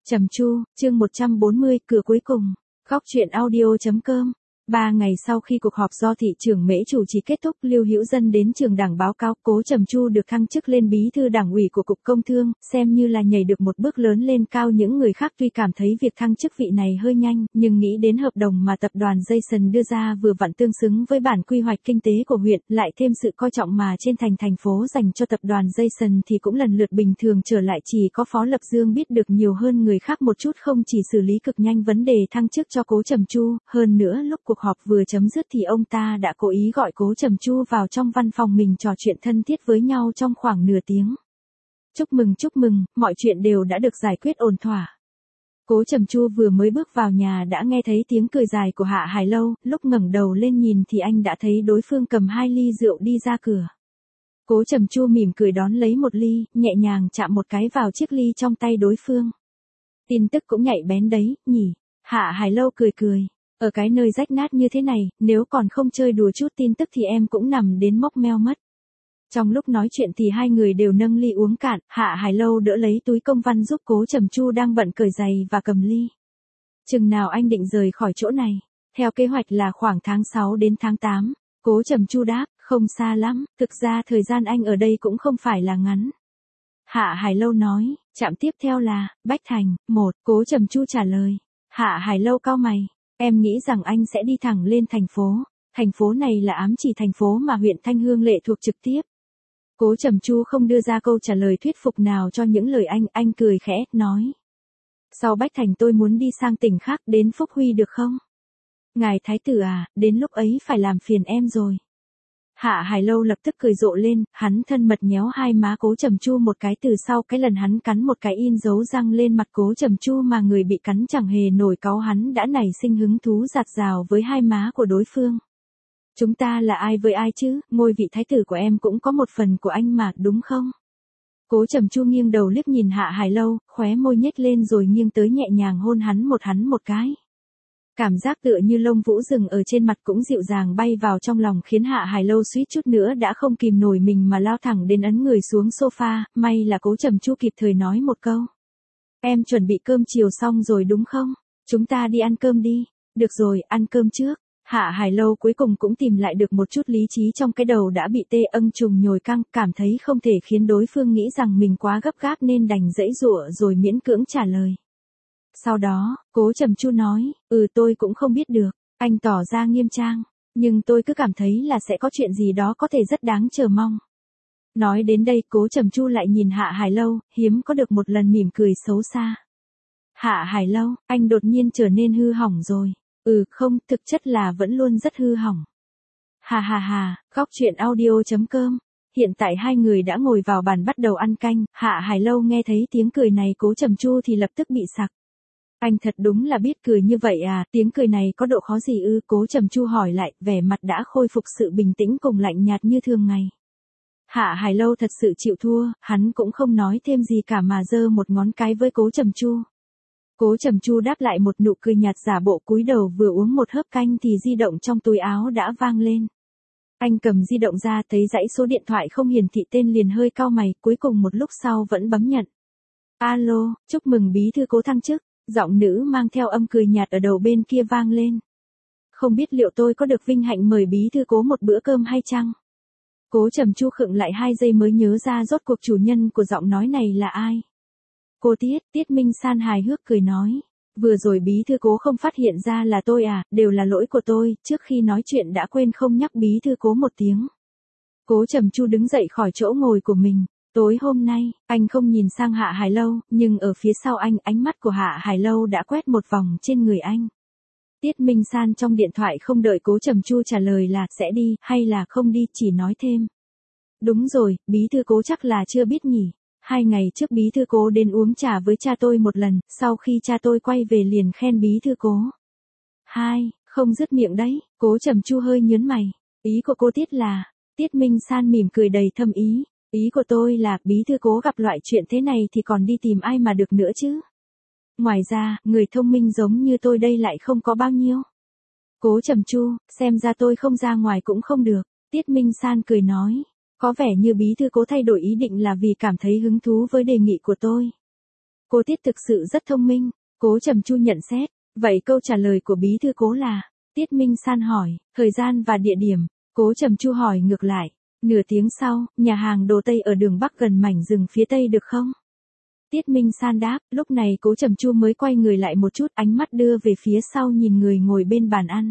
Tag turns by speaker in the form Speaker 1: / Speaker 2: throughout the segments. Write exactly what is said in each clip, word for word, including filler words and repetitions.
Speaker 1: Trầm Chu, chương một trăm bốn mươi, cửa cuối cùng. Góc truyện audio chấm com. Ba ngày sau khi cuộc họp do thị trưởng Mễ chủ trì kết thúc, Lưu Hữu Dân đến trường đảng báo cáo Cố Trầm Chu được thăng chức lên bí thư đảng ủy của Cục Công Thương, xem như là nhảy được một bước lớn lên cao. Những người khác tuy cảm thấy việc thăng chức vị này hơi nhanh, nhưng nghĩ đến hợp đồng mà tập đoàn Jason đưa ra vừa vặn tương xứng với bản quy hoạch kinh tế của huyện, lại thêm sự coi trọng mà trên thành thành phố dành cho tập đoàn Jason thì cũng lần lượt bình thường trở lại. Chỉ có Phó Lập Dương biết được nhiều hơn người khác một chút, không chỉ xử lý cực nhanh vấn đề thăng chức cho Cố Trầm Chu, hơn nữa lúc cuộc họp vừa chấm dứt thì ông ta đã cố ý gọi Cố Trầm Chu vào trong văn phòng mình trò chuyện thân thiết với nhau trong khoảng nửa tiếng. Chúc mừng chúc mừng, mọi chuyện đều đã được giải quyết ổn thỏa. Cố Trầm Chu vừa mới bước vào nhà đã nghe thấy tiếng cười dài của Hạ Hải Lâu, lúc ngẩng đầu lên nhìn thì anh đã thấy đối phương cầm hai ly rượu đi ra cửa. Cố Trầm Chu mỉm cười đón lấy một ly, nhẹ nhàng chạm một cái vào chiếc ly trong tay đối phương. Tin tức cũng nhạy bén đấy, nhỉ? Hạ Hải Lâu cười cười. Ở cái nơi rách nát như thế này, nếu còn không chơi đùa chút tin tức thì em cũng nằm đến mốc meo mất. Trong lúc nói chuyện thì hai người đều nâng ly uống cạn, Hạ Hải Lâu đỡ lấy túi công văn giúp Cố Trầm Chu đang bận cởi giày và cầm ly. Chừng nào anh định rời khỏi chỗ này? Theo kế hoạch là khoảng tháng sáu đến tháng tám. Cố Trầm Chu đáp, không xa lắm, thực ra thời gian anh ở đây cũng không phải là ngắn. Hạ Hải Lâu nói, trạm tiếp theo là, Bách Thành, một, Cố Trầm Chu trả lời. Hạ Hải Lâu cau mày. Em nghĩ rằng anh sẽ đi thẳng lên thành phố. Thành phố này là ám chỉ thành phố mà huyện Thanh Hương Lệ thuộc trực tiếp. Cố Trầm Chu không đưa ra câu trả lời thuyết phục nào cho những lời anh, anh cười khẽ, nói. Sau Bách Thành tôi muốn đi sang tỉnh khác, đến Phúc Huy được không? Ngài Thái tử à, đến lúc ấy phải làm phiền em rồi. Hạ Hải Lâu lập tức cười rộ lên, hắn thân mật nhéo hai má Cố Trầm Chu một cái, từ sau cái lần hắn cắn một cái in dấu răng lên mặt Cố Trầm Chu mà người bị cắn chẳng hề nổi cáu, hắn đã nảy sinh hứng thú giạt rào với hai má của đối phương. Chúng ta là ai với ai chứ, ngôi vị thái tử của em cũng có một phần của anh mà, đúng không? Cố Trầm Chu nghiêng đầu liếc nhìn Hạ Hải Lâu, khóe môi nhếch lên rồi nghiêng tới nhẹ nhàng hôn hắn một hắn một cái. Cảm giác tựa như lông vũ rừng ở trên mặt cũng dịu dàng bay vào trong lòng, khiến Hạ Hải Lâu suýt chút nữa đã không kìm nổi mình mà lao thẳng đến ấn người xuống sofa. May là Cố Trầm Chu kịp thời nói một câu. Em chuẩn bị cơm chiều xong rồi đúng không? Chúng ta đi ăn cơm đi. Được rồi, ăn cơm trước. Hạ Hải Lâu cuối cùng cũng tìm lại được một chút lý trí trong cái đầu đã bị tê âng trùng nhồi căng, cảm thấy không thể khiến đối phương nghĩ rằng mình quá gấp gáp nên đành giãy giụa rồi miễn cưỡng trả lời. Sau đó, Cố Trầm Chu nói, ừ tôi cũng không biết được, anh tỏ ra nghiêm trang, nhưng tôi cứ cảm thấy là sẽ có chuyện gì đó có thể rất đáng chờ mong. Nói đến đây Cố Trầm Chu lại nhìn Hạ Hải Lâu, hiếm có được một lần mỉm cười xấu xa. Hạ Hải Lâu, anh đột nhiên trở nên hư hỏng rồi. Ừ không, thực chất là vẫn luôn rất hư hỏng. Hà hà hà, góc truyện audio chấm com. Hiện tại hai người đã ngồi vào bàn bắt đầu ăn canh, Hạ Hải Lâu nghe thấy tiếng cười này Cố Trầm Chu thì lập tức bị sặc. Anh thật đúng là biết cười như vậy à, tiếng cười này có độ khó gì ư? Cố Trầm Chu hỏi lại, vẻ mặt đã khôi phục sự bình tĩnh cùng lạnh nhạt như thường ngày. Hạ Hải Lâu thật sự chịu thua, hắn cũng không nói thêm gì cả mà giơ một ngón cái với Cố Trầm Chu. Cố Trầm Chu đáp lại một nụ cười nhạt, giả bộ cúi đầu vừa uống một hớp canh thì di động trong túi áo đã vang lên. Anh cầm di động ra thấy dãy số điện thoại không hiển thị tên liền hơi cau mày, cuối cùng một lúc sau vẫn bấm nhận. Alo, chúc mừng bí thư Cố thăng chức. Giọng nữ mang theo âm cười nhạt ở đầu bên kia vang lên. Không biết liệu tôi có được vinh hạnh mời bí thư Cố một bữa cơm hay chăng? Cố Trầm Chu khựng lại hai giây mới nhớ ra rốt cuộc chủ nhân của giọng nói này là ai. Cô Tiết, Tiết Minh San hài hước cười nói. Vừa rồi bí thư Cố không phát hiện ra là tôi à, đều là lỗi của tôi, trước khi nói chuyện đã quên không nhắc bí thư Cố một tiếng. Cố Trầm Chu đứng dậy khỏi chỗ ngồi của mình. Tối hôm nay, anh không nhìn sang Hạ Hải Lâu, nhưng ở phía sau anh, ánh mắt của Hạ Hải Lâu đã quét một vòng trên người anh. Tiết Minh San trong điện thoại không đợi Cố Trầm Chu trả lời là sẽ đi, hay là không đi, chỉ nói thêm. Đúng rồi, bí thư Cố chắc là chưa biết nhỉ. Hai ngày trước bí thư Cố đến uống trà với cha tôi một lần, sau khi cha tôi quay về liền khen bí thư Cố. Hai, không dứt miệng đấy, Cố Trầm Chu hơi nhớn mày. Ý của cô Tiết là, Tiết Minh San mỉm cười đầy thâm ý. Ý của tôi là, bí thư Cố gặp loại chuyện thế này thì còn đi tìm ai mà được nữa chứ. Ngoài ra, người thông minh giống như tôi đây lại không có bao nhiêu. Cố Trầm Chu, xem ra tôi không ra ngoài cũng không được. Tiết Minh San cười nói. Có vẻ như bí thư Cố thay đổi ý định là vì cảm thấy hứng thú với đề nghị của tôi. Cô Tiết thực sự rất thông minh, Cố Trầm Chu nhận xét. Vậy câu trả lời của bí thư Cố là? Tiết Minh San hỏi, thời gian và địa điểm. Cố Trầm Chu hỏi ngược lại. Nửa tiếng sau, nhà hàng đồ Tây ở đường Bắc gần mảnh rừng phía Tây được không? Tiết Minh San đáp, lúc này Cố Trầm Chu mới quay người lại một chút, ánh mắt đưa về phía sau nhìn người ngồi bên bàn ăn.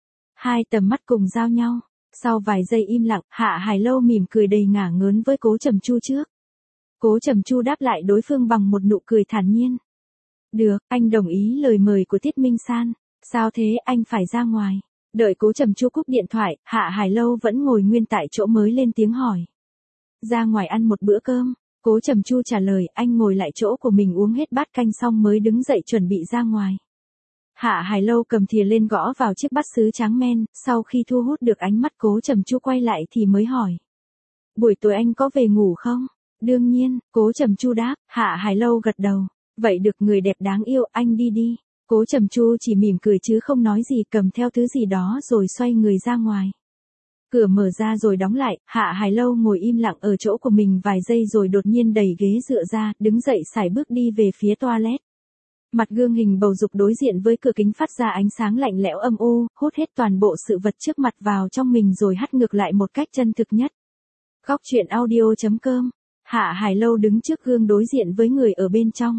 Speaker 1: Hai tầm mắt cùng giao nhau. Sau vài giây im lặng, Hạ Hải Lâu mỉm cười đầy ngả ngớn với Cố Trầm Chu trước. Cố Trầm Chu đáp lại đối phương bằng một nụ cười thản nhiên. Được, anh đồng ý lời mời của Tiết Minh San. Sao thế, anh phải ra ngoài. Đợi Cố Trầm Chu cúp điện thoại, Hạ Hải Lâu vẫn ngồi nguyên tại chỗ mới lên tiếng hỏi. Ra ngoài ăn một bữa cơm. Cố Trầm Chu trả lời, anh ngồi lại chỗ của mình uống hết bát canh xong mới đứng dậy chuẩn bị ra ngoài. Hạ Hải Lâu cầm thìa lên gõ vào chiếc bát sứ trắng men, sau khi thu hút được ánh mắt Cố Trầm Chu quay lại thì mới hỏi. Buổi tối anh có về ngủ không? Đương nhiên, Cố Trầm Chu đáp. Hạ Hải Lâu gật đầu. Vậy được, người đẹp đáng yêu, anh đi đi. Cố Trầm Chu chỉ mỉm cười chứ không nói gì, cầm theo thứ gì đó rồi xoay người ra ngoài. Cửa mở ra rồi đóng lại, Hạ Hải Lâu ngồi im lặng ở chỗ của mình vài giây rồi đột nhiên đẩy ghế dựa ra, đứng dậy sải bước đi về phía toilet. Mặt gương hình bầu dục đối diện với cửa kính phát ra ánh sáng lạnh lẽo âm u, hút hết toàn bộ sự vật trước mặt vào trong mình rồi hắt ngược lại một cách chân thực nhất. Góc truyện audio chấm com. Hạ Hải Lâu đứng trước gương đối diện với người ở bên trong.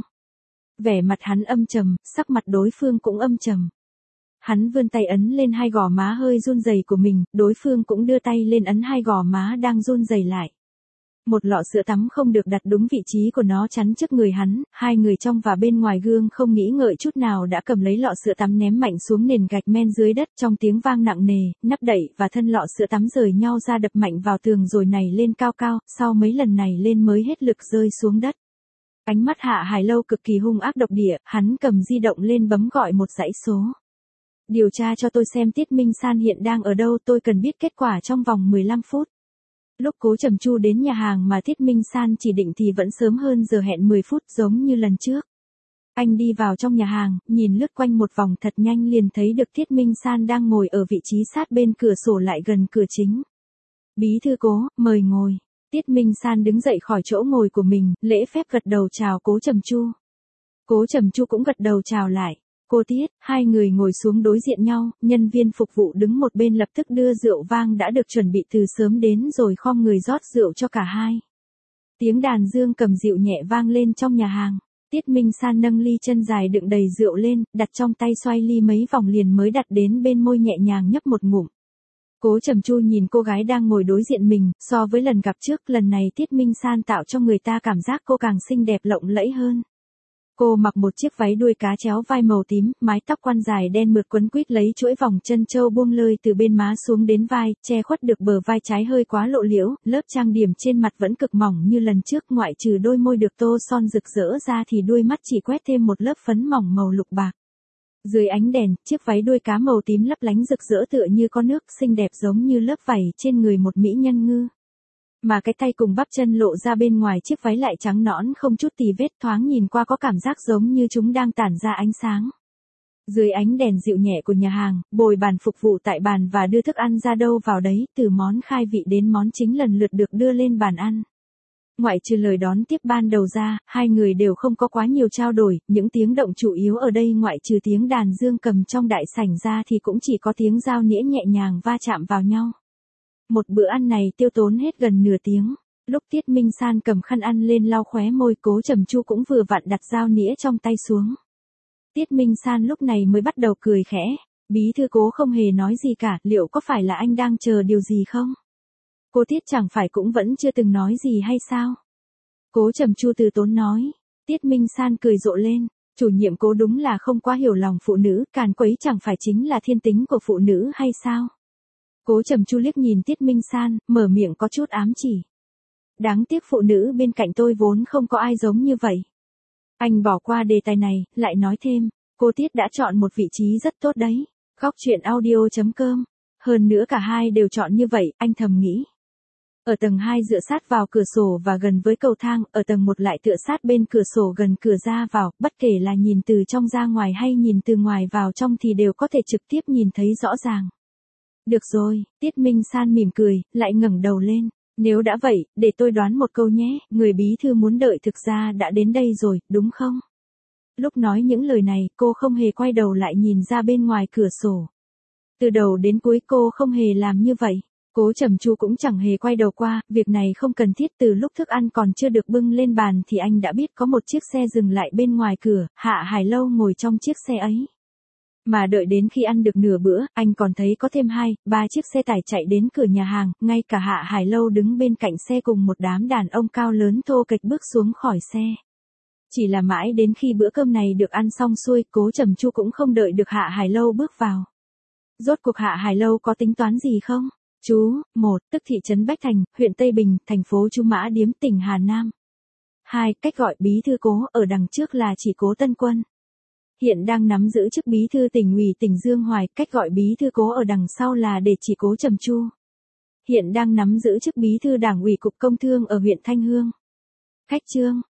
Speaker 1: Vẻ mặt hắn âm trầm, sắc mặt đối phương cũng âm trầm. Hắn vươn tay ấn lên hai gò má hơi run rẩy của mình, đối phương cũng đưa tay lên ấn hai gò má đang run rẩy lại. Một lọ sữa tắm không được đặt đúng vị trí của nó chắn trước người hắn, hai người trong và bên ngoài gương không nghĩ ngợi chút nào đã cầm lấy lọ sữa tắm ném mạnh xuống nền gạch men dưới đất trong tiếng vang nặng nề, nắp đậy và thân lọ sữa tắm rời nhau ra đập mạnh vào tường rồi nảy lên cao cao, sau mấy lần này lên mới hết lực rơi xuống đất. Ánh mắt Hạ Hải Lâu cực kỳ hung ác độc địa, hắn cầm di động lên bấm gọi một dãy số. Điều tra cho tôi xem Tiết Minh San hiện đang ở đâu, tôi cần biết kết quả trong vòng mười lăm phút. Lúc Cố Trầm Chu đến nhà hàng mà Tiết Minh San chỉ định thì vẫn sớm hơn giờ hẹn mười phút giống như lần trước. Anh đi vào trong nhà hàng, nhìn lướt quanh một vòng thật nhanh liền thấy được Tiết Minh San đang ngồi ở vị trí sát bên cửa sổ lại gần cửa chính. Bí thư Cố, mời ngồi. Tiết Minh San đứng dậy khỏi chỗ ngồi của mình, lễ phép gật đầu chào Cố Trầm Chu. Cố Trầm Chu cũng gật đầu chào lại. Cô Tiết, hai người ngồi xuống đối diện nhau, nhân viên phục vụ đứng một bên lập tức đưa rượu vang đã được chuẩn bị từ sớm đến rồi khom người rót rượu cho cả hai. Tiếng đàn dương cầm dịu nhẹ vang lên trong nhà hàng. Tiết Minh San nâng ly chân dài đựng đầy rượu lên, đặt trong tay xoay ly mấy vòng liền mới đặt đến bên môi nhẹ nhàng nhấp một ngụm. Cố Trầm Chu nhìn cô gái đang ngồi đối diện mình, so với lần gặp trước, lần này Tiết Minh San tạo cho người ta cảm giác cô càng xinh đẹp lộng lẫy hơn. Cô mặc một chiếc váy đuôi cá chéo vai màu tím, mái tóc quăn dài đen mượt quấn quít lấy chuỗi vòng chân châu buông lơi từ bên má xuống đến vai, che khuất được bờ vai trái hơi quá lộ liễu, lớp trang điểm trên mặt vẫn cực mỏng như lần trước, ngoại trừ đôi môi được tô son rực rỡ ra thì đuôi mắt chỉ quét thêm một lớp phấn mỏng màu lục bạc. Dưới ánh đèn, chiếc váy đuôi cá màu tím lấp lánh rực rỡ tựa như có nước, xinh đẹp giống như lớp vảy trên người một mỹ nhân ngư. Mà cái tay cùng bắp chân lộ ra bên ngoài chiếc váy lại trắng nõn không chút tì vết, thoáng nhìn qua có cảm giác giống như chúng đang tản ra ánh sáng. Dưới ánh đèn dịu nhẹ của nhà hàng, bồi bàn phục vụ tại bàn và đưa thức ăn ra đâu vào đấy, từ món khai vị đến món chính lần lượt được đưa lên bàn ăn. Ngoại trừ lời đón tiếp ban đầu ra, hai người đều không có quá nhiều trao đổi, những tiếng động chủ yếu ở đây ngoại trừ tiếng đàn dương cầm trong đại sảnh ra thì cũng chỉ có tiếng dao nĩa nhẹ nhàng va chạm vào nhau. Một bữa ăn này tiêu tốn hết gần nửa tiếng. Lúc Tiết Minh San cầm khăn ăn lên lau khóe môi, Cố Trầm Chu cũng vừa vặn đặt dao nĩa trong tay xuống. Tiết Minh San lúc này mới bắt đầu cười khẽ. Bí thư Cố không hề nói gì cả, liệu có phải là anh đang chờ điều gì không? Cô Tiết chẳng phải cũng vẫn chưa từng nói gì hay sao? Cố Trầm Chu từ tốn nói. Tiết Minh San cười rộ lên. Chủ nhiệm Cố đúng là không quá hiểu lòng phụ nữ, càn quấy chẳng phải chính là thiên tính của phụ nữ hay sao? Cố Trầm Chu liếc nhìn Tiết Minh San, mở miệng có chút ám chỉ. Đáng tiếc phụ nữ bên cạnh tôi vốn không có ai giống như vậy. Anh bỏ qua đề tài này, lại nói thêm, cô Tiết đã chọn một vị trí rất tốt đấy. Góc truyện audio chấm com. Hơn nữa cả hai đều chọn như vậy, anh thầm nghĩ. Ở tầng hai dựa sát vào cửa sổ và gần với cầu thang, ở tầng một lại tựa sát bên cửa sổ gần cửa ra vào, bất kể là nhìn từ trong ra ngoài hay nhìn từ ngoài vào trong thì đều có thể trực tiếp nhìn thấy rõ ràng. Được rồi, Tiết Minh San mỉm cười, lại ngẩng đầu lên. Nếu đã vậy, để tôi đoán một câu nhé, người bí thư muốn đợi thực ra đã đến đây rồi, đúng không? Lúc nói những lời này, cô không hề quay đầu lại nhìn ra bên ngoài cửa sổ. Từ đầu đến cuối cô không hề làm như vậy. Cố Trầm Chu cũng chẳng hề quay đầu qua, việc này không cần thiết. Từ lúc thức ăn còn chưa được bưng lên bàn thì anh đã biết có một chiếc xe dừng lại bên ngoài cửa, Hạ Hải Lâu ngồi trong chiếc xe ấy. Mà đợi đến khi ăn được nửa bữa, anh còn thấy có thêm hai, ba chiếc xe tải chạy đến cửa nhà hàng, ngay cả Hạ Hải Lâu đứng bên cạnh xe cùng một đám đàn ông cao lớn thô kệch bước xuống khỏi xe. Chỉ là mãi đến khi bữa cơm này được ăn xong xuôi, Cố Trầm Chu cũng không đợi được Hạ Hải Lâu bước vào. Rốt cuộc Hạ Hải Lâu có tính toán gì không? Chú, một, tức thị trấn Bách Thành, huyện Tây Bình, thành phố Chu Mã Điếm, tỉnh Hà Nam. Hai, cách gọi bí thư Cố, ở đằng trước là chỉ Cố Tân Quân. Hiện đang nắm giữ chức bí thư tỉnh ủy tỉnh Dương Hoài, cách gọi bí thư Cố ở đằng sau là để chỉ Cố Trầm Chu. Hiện đang nắm giữ chức bí thư đảng ủy cục công thương ở huyện Thanh Hương. Khách trương.